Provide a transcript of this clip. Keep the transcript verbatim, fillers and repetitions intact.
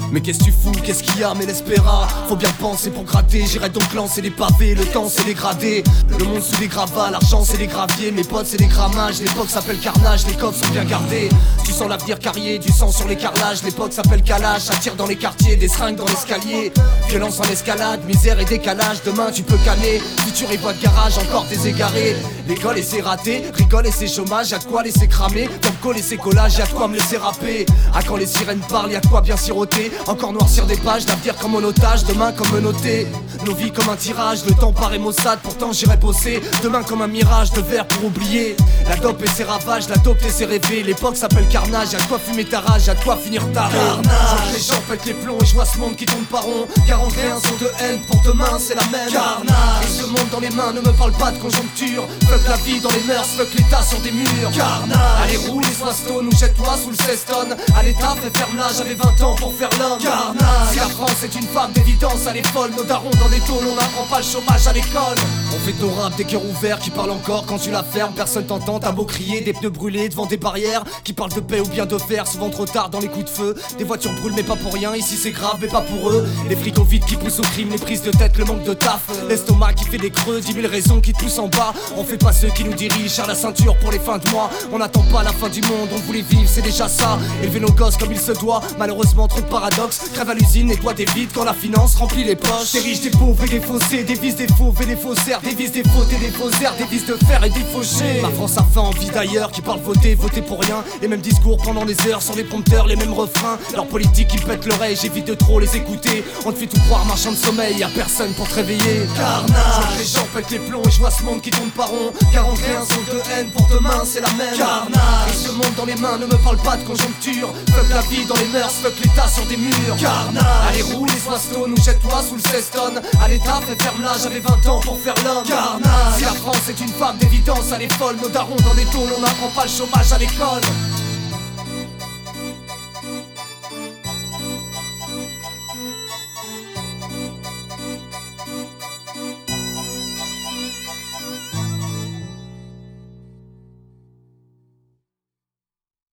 Mais qu'est-ce que tu fous, qu'est-ce qu'il y a, mais l'espéra. Faut bien penser pour gratter, j'irai donc lancer les pavés. Le temps c'est dégradé, le monde sous des gravats. L'argent c'est des graviers, mes potes c'est des grammages. L'époque s'appelle carnage, les coffres sont bien gardés. Tu sens l'avenir carrier, du sang sur les carrelages. L'époque s'appelle calage, ça tire dans les quartiers. Des seringues dans l'escalier, violence en escalade. Misère et décalage, demain tu peux canner. Futur et voie de garage, encore des égarés. L'école et c'est raté, rigole et c'est chômage. Y'a de quoi laisser cramer, comme coller ses collages. Y'a de quoi me laisser rapper, à quand les sirènes parlent. Y'a de quoi bien siroter, encore noircir des pages. L'avenir comme un otage, demain comme menotté. Nos vies comme un tirage, le temps paraît maussade. Pourtant j'irai bosser, demain comme un mirage de verre pour oublier. La dope et ses ravages, la dope et ses rêves. L'époque s'appelle carnage, y'a de quoi fumer ta rage. Y'a de quoi finir taré. Carnage, les gens pètent les plombs et je vois ce monde qui tourne par rond. quarante et un sont de haine, pour demain c'est la même. Carnage, et ce monde dans les mains ne me parle pas de conjoncture. Fuck la vie dans les mœurs, fuck l'état sur des murs. Carnage, allez roule et sois stone ou jette-toi sous le sexton. À l'état fais ferme-la, j'avais vingt ans pour faire l'homme. Carnage, si la France est une femme d'évidence, elle est folle. Nos darons dans des tôles, on n'apprend pas le chômage à l'école. On fait ton rap, des cœurs ouverts qui parlent encore quand tu la fermes. Personne t'entend, t'as beau crier, des pneus brûlés devant des barrières qui parlent de paix ou bien de fer, souvent trop tard dans les coups de feu. Des voitures brûlent mais pas pour rien, ici c'est grave mais pas pour eux. Les frics au vide qui poussent au crime, les prises de tête, le manque de taf. L'estomac qui fait des creux, dix mille raisons qui te poussent en bas. On fait pas ceux qui nous dirigent, serre la ceinture pour les fins de mois. On n'attend pas la fin du monde, on voulait vivre, c'est déjà ça. Élever nos gosses comme il se doit, malheureusement trop de paradoxes. Crève à l'usine, nettoie des vides quand la finance remplit les poches. Des riches, des pauvres et des faussés, des vis, des fauves et des faussaires. Des vis, des fautes et des faussaires, des vis de fer et des fauchés. La France a faim, envie d'ailleurs, qui parle voter, voter pour rien. Les mêmes discours pendant des heures sur les prompteurs, les mêmes refrains. Leur politique qui pète l'oreille, j'évite de trop les écouter. On te fait tout croire, marchand de sommeil, y'a personne pour te réveiller. Carnage, les gens pètent les plombs et je vois ce monde qui tourne pas rond. quarante et un sont de haine, pour demain c'est la même. Carnage, et ce monde dans les mains ne me parle pas de conjoncture. Fuck la vie dans les mœurs, fuck l'état sur des murs. Carnage, allez roule et sois stone ou jette-toi sous le sexton. À l'état fais ferme-la, j'avais vingt ans pour faire l'homme. Carnage, si la France est une femme d'évidence, elle est folle. Nos darons dans des tôles, on n'apprend pas le chômage à l'école.